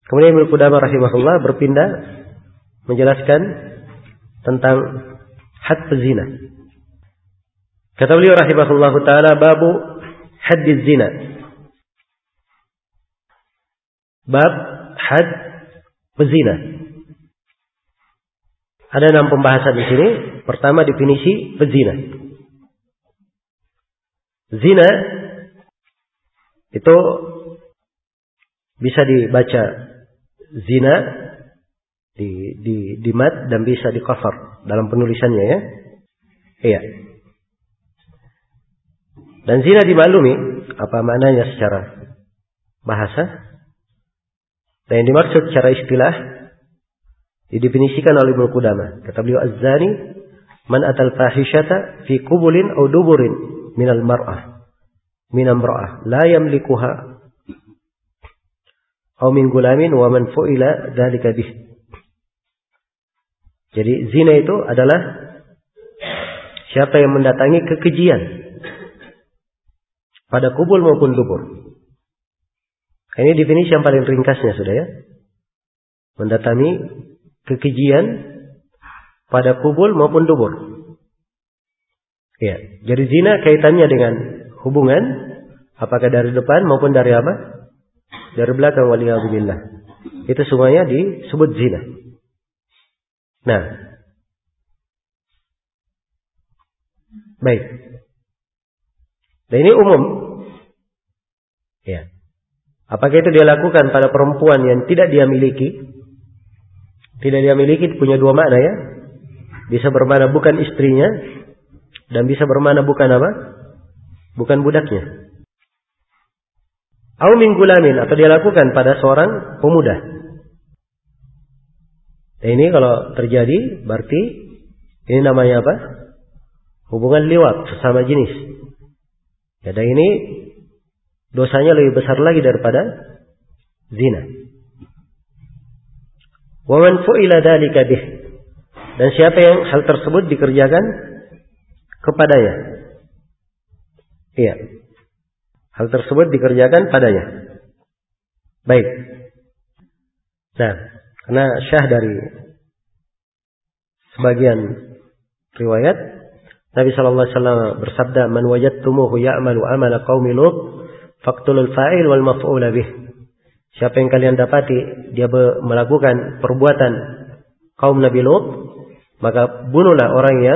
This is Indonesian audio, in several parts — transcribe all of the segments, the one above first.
Kemudian Ibnu Qudamah rahimahullah berpindah menjelaskan tentang had zina. Kata beliau rahimahullahu taala, babu haddiz zina. Bab had zina. Ada 6 pembahasan di sini. Pertama, definisi pezina. Zina itu bisa dibaca zina di mat dan bisa di cover dalam penulisannya, ya. Iya. Dan zina dimaklumi apa maknanya secara bahasa. Dan yang dimaksud secara istilah didefinisikan oleh Ibnu Qudamah. Kata beliau, az-zani man atal fahishata fi qubulin aw duburin minal mar'ah min amra'ah la yamlikuha aw min gulamin wa man fu'ila dzalika bih. Jadi zina itu adalah siapa yang mendatangi kekejian pada kubul maupun dubur. Ini definisi yang paling ringkasnya sudah, ya. Mendatangi kekejian pada kubul maupun dubur. Ya, jadi zina kaitannya dengan hubungan apakah dari depan maupun dari apa? Dari belakang, waliyadzubillah. Itu semuanya disebut zina. Nah, baik. Dan ini umum. Ya. Apakah itu dia lakukan pada perempuan yang tidak dia miliki? Tidak dia miliki punya 2 makna, ya. Bisa bermakna bukan istrinya dan bisa bermakna bukan apa? Bukan budaknya. Au min gulamin, atau dia lakukan pada seorang pemuda. Dan ini kalau terjadi berarti ini namanya apa? Hubungan liwat sesama jenis. Ya, dan ini dosanya lebih besar lagi daripada zina. Wa man fu'ila dzalika bih. Dan siapa yang hal tersebut dikerjakan kepadanya. Iya. Hal tersebut dikerjakan padanya. Baik. Nah, karena syah dari sebagian riwayat Nabi sallallahu alaihi wasallam bersabda, "Man wajadtumuhu ya'malu amala qaumi Lut, faqtulul fa'il wal maf'ul bih." Siapa yang kalian dapati dia melakukan perbuatan kaum Nabi Lut, maka bunuhlah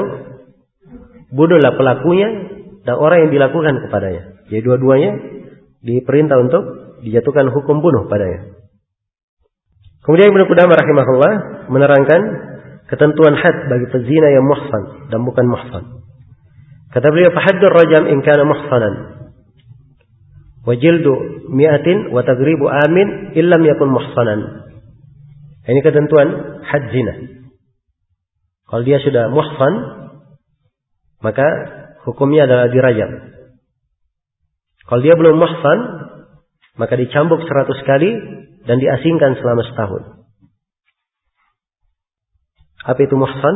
pelakunya dan orang yang dilakukan kepadanya. Jadi dua-duanya diperintah untuk dijatuhkan hukum bunuh padanya. Kemudian Ibnu Qudamah rahimahullah menerangkan ketentuan had bagi pezina yang muhsan dan bukan muhsan. Kata beliau, "Fahaddur rajam in kana muhsanan wa jildu mi'atin wa tagribu amin illam yakun muhsanan." Ini ketentuan had zina. Kalau dia sudah muhsan, maka hukumnya adalah dirajam. Kalau dia belum muhsan, maka dicambuk 100 kali dan diasingkan selama setahun. Apa itu muhsan?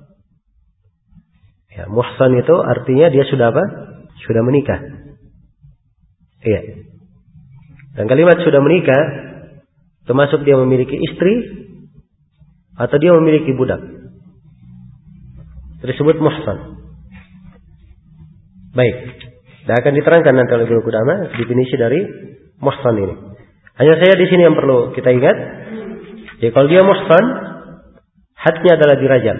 Ya, muhsan itu artinya dia sudah apa? Sudah menikah. Iya. Dan kalimat sudah menikah termasuk dia memiliki istri atau dia memiliki budak. Tersebut muhsan. Baik. Dan akan diterangkan nanti oleh Ibnu Qudamah definisi dari muhsan ini. Hanya saja di sini yang perlu kita ingat, jadi kalau dia muhsan, hadnya adalah dirajam.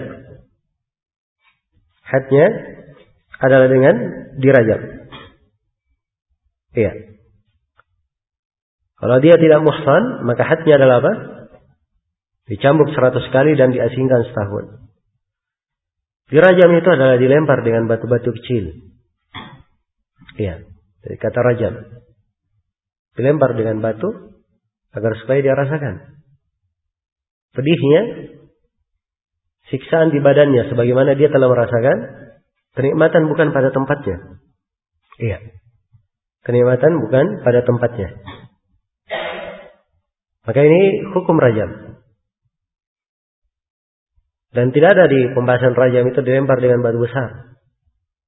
Hadnya adalah dengan dirajam. Iya. Kalau dia tidak muhsan, maka hadnya adalah apa? Dicambuk 100 kali dan diasingkan setahun. Dirajam itu adalah dilempar dengan batu-batu kecil. Iya, dari kata rajam. Dilempar dengan batu agar supaya dia rasakan pedihnya siksaan di badannya sebagaimana dia telah merasakan kenikmatan bukan pada tempatnya. Iya. Kenikmatan bukan pada tempatnya. Maka ini hukum rajam. Dan tidak ada di pembahasan rajam itu dilempar dengan batu besar.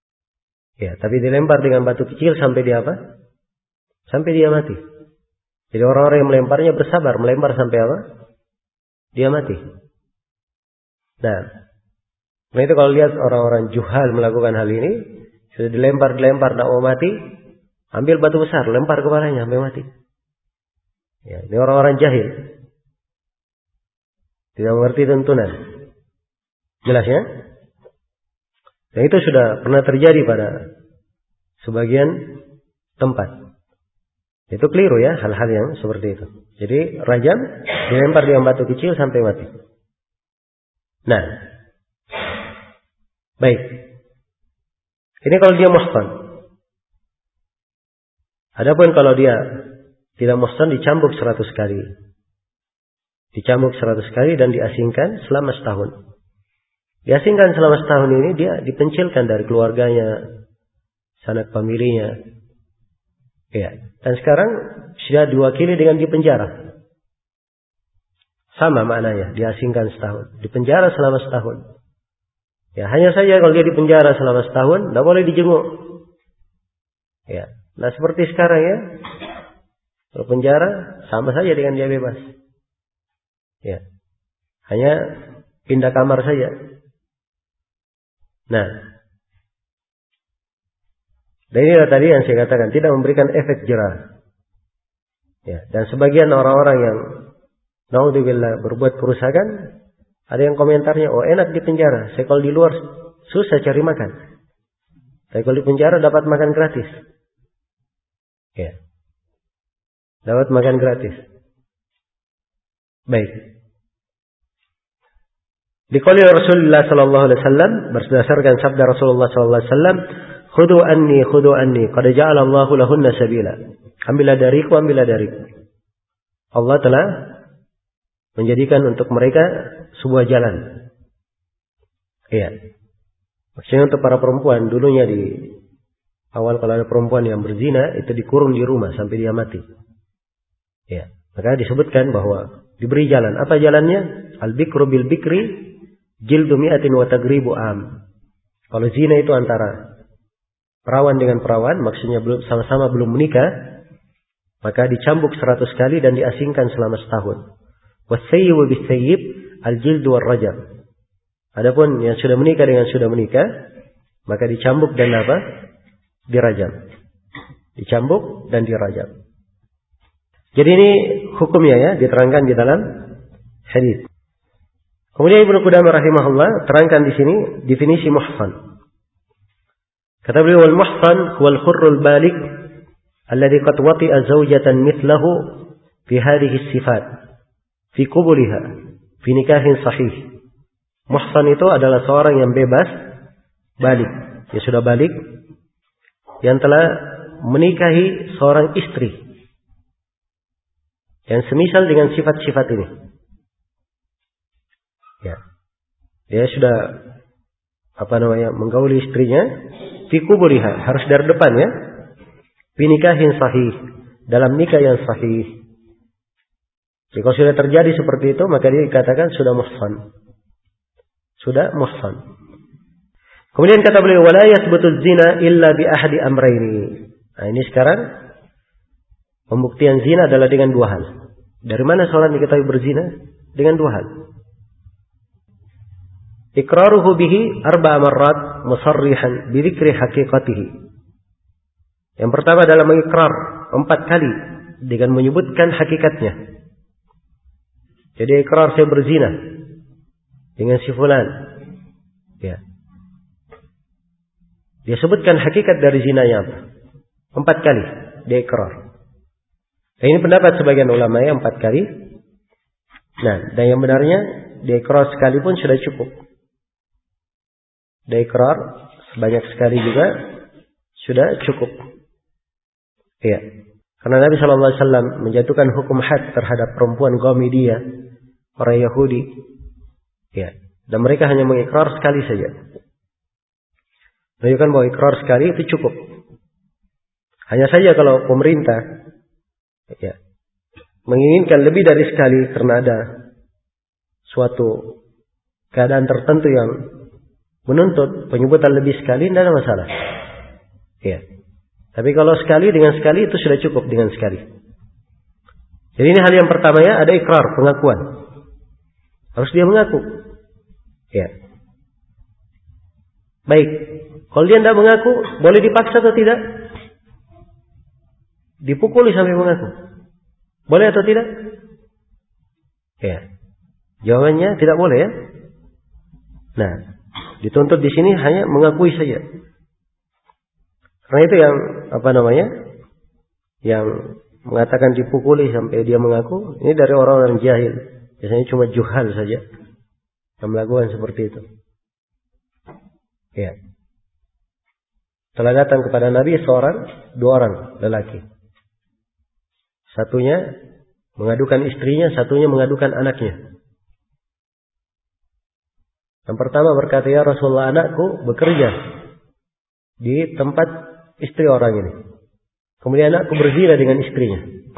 Ya, tapi dilempar dengan batu kecil sampai dia apa? Sampai dia mati. Jadi orang-orang yang melemparnya bersabar, melempar sampai apa? Dia mati. Nah, itu kalau lihat orang-orang juhal melakukan hal ini, sudah dilempar, tidak mau mati, ambil batu besar, lempar kepalanya sampai mati. Ya, ini orang-orang jahil. Tidak mengerti tuntunan. Jelas ya? Dan itu sudah pernah terjadi pada sebagian tempat. Itu keliru ya, hal-hal yang seperti itu. Jadi rajam dilempar dengan batu kecil sampai mati. Nah, baik. Ini kalau dia muhsan. Adapun kalau dia tidak muhsan, dicambuk 100 kali. Dicambuk 100 kali dan diasingkan selama setahun. Diasingkan selama setahun ini dia dipencilkan dari keluarganya, sanak familinya. Ya. Dan sekarang sudah diwakili dengan dipenjara. Sama maknanya, diasingkan setahun. Dipenjara selama setahun. Ya, hanya saja kalau dia dipenjara selama setahun, tidak boleh dijenguk. Ya. Nah seperti sekarang ya, kalau penjara sama saja dengan dia bebas. Ya, hanya pindah kamar saja. Nah, dan inilah tadi yang saya katakan, tidak memberikan efek jerah. Ya, dan sebagian orang-orang yang naudzubillah berbuat kerusakan, ada yang komentarnya, oh enak di penjara, saya kalau di luar susah cari makan, tapi kalau di penjara dapat makan gratis. Ya, dapat makan gratis. Baik. Diqali Rasulullah sallallahu alaihi wasallam, berdasarkan sabda Rasulullah sallallahu alaihi wasallam, khudu anni, qad ja'ala Allahu lahunna sabila. Ambillah dariku. Allah telah menjadikan untuk mereka sebuah jalan. Iya. Maksudnya untuk para perempuan, dulunya di awal kalau ada perempuan yang berzina, itu dikurung di rumah sampai dia mati. Ya, maka disebutkan bahwa diberi jalan. Apa jalannya? Al-bikru bil bikri jildu mi'atin wa tagribu am. Kalau zina itu antara perawan dengan perawan, maksudnya sama-sama belum menikah, maka dicambuk 100 kali dan diasingkan selama setahun. Wasayyibu bisayyib al-jildu war rajam. Adapun yang sudah menikah dengan sudah menikah, maka dicambuk dan apa? Dirajam. Dicambuk dan dirajam. Jadi ini hukumnya ya, diterangkan di dalam hadis. Kemudian Ibnu Qudamah rahimahullah terangkan di sini definisi muhsan. Kata beliau, wal muhsan huwal hurrul baligh alladhi qad wati'a zawjatan mithlahu fi hadhihi sifat fi qubuliha fi nikahin sahih. Muhsan itu adalah seorang yang bebas baligh, dia sudah baligh, yang telah menikahi seorang istri yang semisal dengan sifat-sifat ini. Ya. Dia sudah menggauli istrinya fi qubuliha, harus dari depan ya. Fi nikahin sahih, dalam nikah yang sahih. Jika sudah terjadi seperti itu, maka dia dikatakan sudah muhsan. Sudah muhsan. Kemudian kata beliau, wala yathbutu zina illa bi ahadi amrayni. Nah, ini sekarang pembuktian zina adalah dengan dua hal. Dari mana seorang diketahui berzina? Dengan dua hal. Iqraruhu bihi arba'a marrat musarrihan bi dzikri haqiqatihi. Yang pertama adalah mengikrar 4 kali dengan menyebutkan hakikatnya. Jadi ikrar saya berzina dengan si fulan. Ya. Dia sebutkan hakikat dari zinanya apa? 4 kali dia ikrar. Nah, ini pendapat sebagian ulama ya, 4 kali. Nah, dan yang benarnya dia ikrar sekali pun sudah cukup. Dia ikrar sebanyak sekali juga sudah cukup. Iya. Karena Nabi SAW menjatuhkan hukum had terhadap perempuan Ghamidiyah, orang Yahudi. Ya. Dan mereka hanya mengikrar sekali saja. Menunjukkan bahwa ikrar sekali itu cukup. Hanya saja kalau pemerintah ya, menginginkan lebih dari sekali karena ada suatu keadaan tertentu yang menuntut penyebutan lebih sekali, tidak ada masalah. Ya. Tapi kalau sekali dengan sekali itu sudah cukup dengan sekali. Jadi ini hal yang pertama ya, ada ikrar, pengakuan. Harus dia mengaku. Ya. Baik. Kalau dia tidak mengaku, boleh dipaksa atau tidak? Dipukuli sampai mengaku. Boleh atau tidak? Ya. Jawabannya tidak boleh ya. Nah, dituntut di sini hanya mengakui saja. Karena itu yang yang mengatakan dipukuli sampai dia mengaku, ini dari orang-orang jahil. Biasanya cuma juhal saja yang melakukan seperti itu. Ya. Telah datang kepada Nabi dua orang lelaki. Satunya mengadukan istrinya, satunya mengadukan anaknya. Yang pertama berkata, ya Rasulullah, anakku bekerja di tempat istri orang ini. Kemudian anakku berzina dengan istrinya.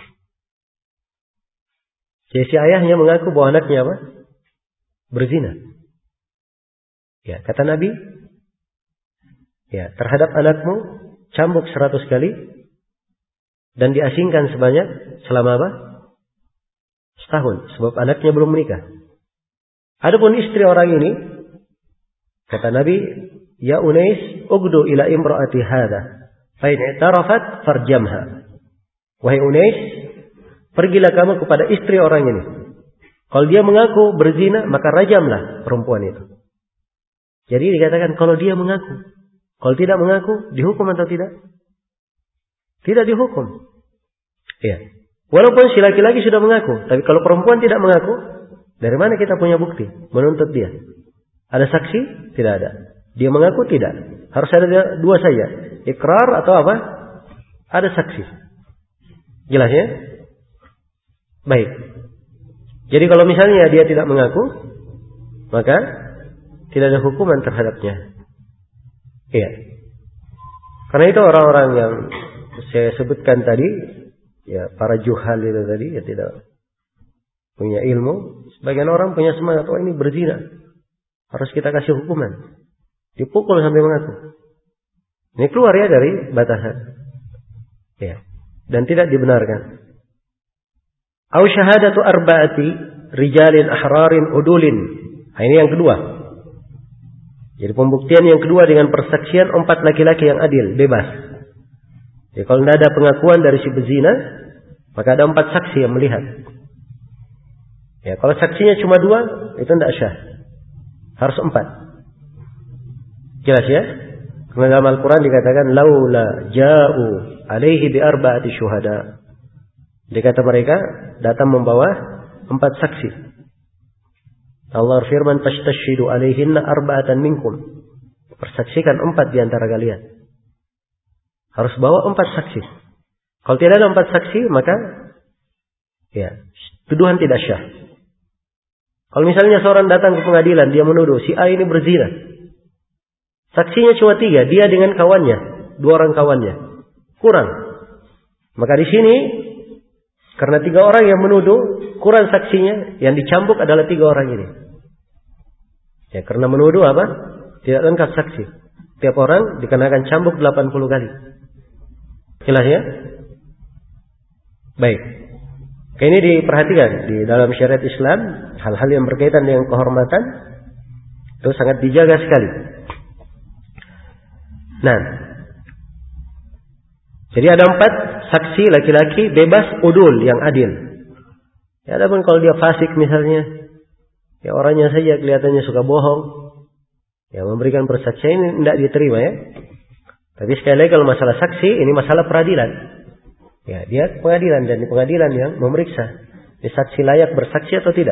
Jadi si ayahnya mengaku bahwa anaknya apa? Berzina. Ya, kata Nabi, ya, terhadap anakmu cambuk 100 kali dan diasingkan selama apa? Setahun, sebab anaknya belum menikah. Adapun istri orang ini, kata Nabi, ya Unais, ugdu ila imraati hadha, fa in i'tarafat farjamha. Wahai Unais, pergilah kamu kepada istri orang ini. Kalau dia mengaku berzina, maka rajamlah perempuan itu. Jadi dikatakan kalau dia mengaku. Kalau tidak mengaku, dihukum atau tidak? Tidak dihukum. Ya. Walaupun si laki-laki sudah mengaku, tapi kalau perempuan tidak mengaku, dari mana kita punya bukti menuntut dia? Ada saksi? Tidak ada. Dia mengaku? Tidak. Harus ada dua saja. Ikrar atau apa? Ada saksi. Jelas ya? Baik. Jadi kalau misalnya dia tidak mengaku, maka tidak ada hukuman terhadapnya. Iya. Karena itu orang-orang yang saya sebutkan tadi, ya para juhal itu tadi, ya tidak punya ilmu. Sebagian orang punya semangat, oh ini berzina, harus kita kasih hukuman. Dipukul sampai mengaku. Ini keluar ya dari batasan. Ya. Dan tidak dibenarkan. Au syahadatu arba'ati rijalin ahrarin udulin. Nah, ini yang kedua. Jadi pembuktian yang kedua dengan persaksian 4 laki-laki yang adil, bebas. Jadi kalau tidak ada pengakuan dari si bezina, maka ada 4 saksi yang melihat. Ya, kalau saksinya cuma 2, itu tidak syah. Harus 4. Jelas ya? Karena dalam Al-Quran dikatakan, laula ja'u alaihi bi arba'ati syuhada. Dikata mereka datang membawa 4 saksi. Allah firman, fastashidu alaihinna arba'atan minkum. Persaksikan 4 di antara kalian. Harus bawa 4 saksi. Kalau tidak ada 4 saksi, maka ya, tuduhan tidak syah. Kalau misalnya seorang datang ke pengadilan, dia menuduh si A ini berzina. Saksinya cuma 3, dia dengan kawannya, 2 orang kawannya. Kurang. Maka di sini karena 3 orang yang menuduh, kurang saksinya, yang dicambuk adalah 3 orang ini. Ya, karena menuduh apa? Tidak lengkap saksi. Tiap orang dikenakan cambuk 80 kali. Jelas ya? Baik. Ini diperhatikan di dalam syariat Islam, hal-hal yang berkaitan dengan kehormatan itu sangat dijaga sekali. Nah, jadi ada 4 saksi laki-laki bebas udul yang adil. Ya, adapun kalau dia fasik misalnya, ya orangnya saja kelihatannya suka bohong, ya memberikan persaksian ini tidak diterima ya. Tapi sekali lagi kalau masalah saksi, ini masalah peradilan. Ya, dia pengadilan dan di pengadilan yang memeriksa ini saksi layak bersaksi atau tidak.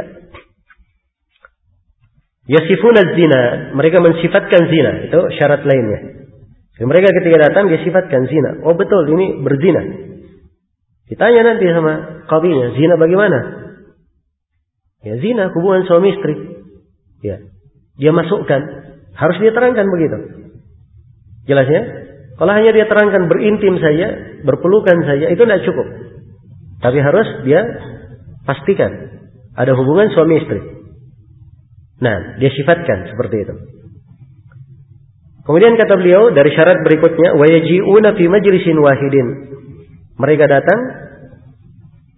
Yasifuna zina, mereka mensifatkan zina, itu syarat lainnya. Jadi mereka ketika datang dia sifatkan zina. Oh betul ini berzina. Ditanya nanti sama qadhinya, zina bagaimana? Ya zina hubungan suami istri. Ya. Dia masukkan, harus dia terangkan begitu. Jelas ya? Kalau hanya dia terangkan berintim saja, berpelukan saja, itu tidak cukup. Tapi harus dia pastikan ada hubungan suami istri. Nah, dia sifatkan seperti itu. Kemudian kata beliau dari syarat berikutnya, wa yaji'una fi majlisin wahidin. Mereka datang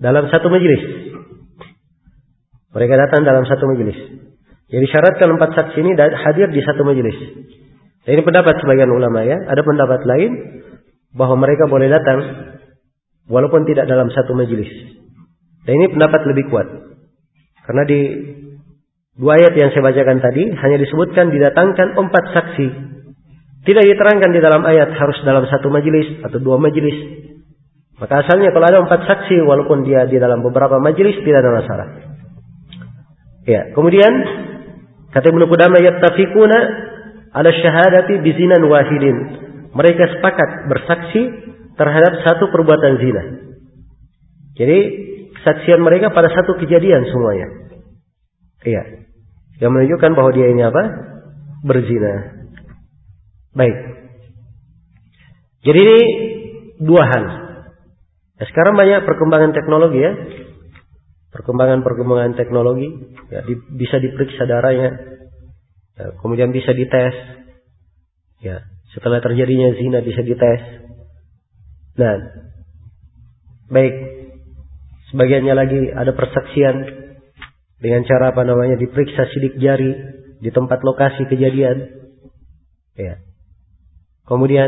dalam satu majelis. Mereka datang dalam satu majelis. Jadi syaratkan 4 saksi ini hadir di satu majelis. Dan ini pendapat sebagian ulama ya. Ada pendapat lain bahwa mereka boleh datang walaupun tidak dalam satu majelis. Dan ini pendapat lebih kuat. Karena di 2 ayat yang saya bacakan tadi hanya disebutkan didatangkan 4 saksi. Tidak diterangkan di dalam ayat harus dalam satu majelis atau 2 majelis. Maka asalnya kalau ada 4 saksi walaupun dia di dalam beberapa majelis tidak ada masalah. Ya, kemudian kata Ibnu Qudamah yattafiquna ala syahadati bizinan wahidin. Mereka sepakat bersaksi terhadap satu perbuatan zina. Jadi kesaksian mereka pada satu kejadian semuanya. Iya. Yang menunjukkan bahwa dia ini apa? Berzina. Baik. Jadi ini 2 hal. Nah, sekarang banyak perkembangan teknologi ya. Perkembangan teknologi ya, bisa diperiksa darahnya. Ya, kemudian bisa dites. Ya, setelah terjadinya zina bisa dites. Nah, baik. Sebagiannya lagi ada persaksian dengan cara diperiksa sidik jari di tempat lokasi kejadian. Ya. Kemudian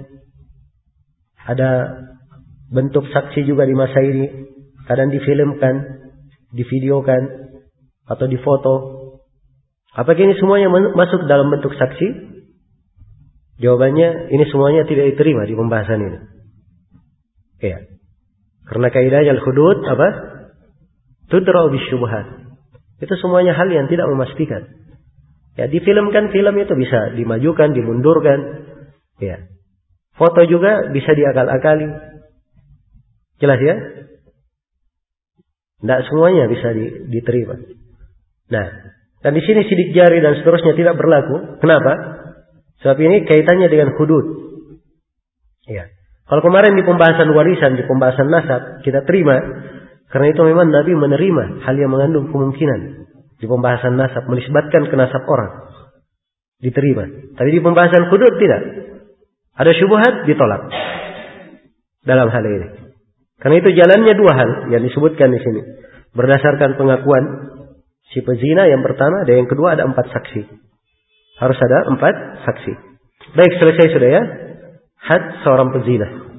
ada bentuk saksi juga di masa ini, kadang difilmkan, divideokan atau difoto. Apakah ini semuanya masuk dalam bentuk saksi? Jawabannya ini semuanya tidak diterima di pembahasan ini. Ya. Karena kaidahnya al-hudud apa? Tudra'u bisyubhat. Itu semuanya hal yang tidak memastikan. Ya, difilmkan film itu bisa dimajukan, dimundurkan. Ya. Foto juga bisa diakal-akali. Jelas ya? Tidak semuanya bisa diterima. Nah, dan di sini sidik jari dan seterusnya tidak berlaku. Kenapa? Sebab ini kaitannya dengan hudud. Ya. Kalau kemarin di pembahasan warisan, di pembahasan nasab, kita terima. Karena itu memang Nabi menerima hal yang mengandung kemungkinan. Di pembahasan nasab, menisbatkan ke nasab orang. Diterima. Tapi di pembahasan hudud tidak. Ada syubhat, ditolak. Dalam hal ini. Karena itu jalannya 2 hal yang disebutkan di sini. Berdasarkan pengakuan si pezina yang pertama, dan yang kedua ada 4 saksi. Harus ada 4 saksi. Baik, selesai sudah ya. Had seorang pezina.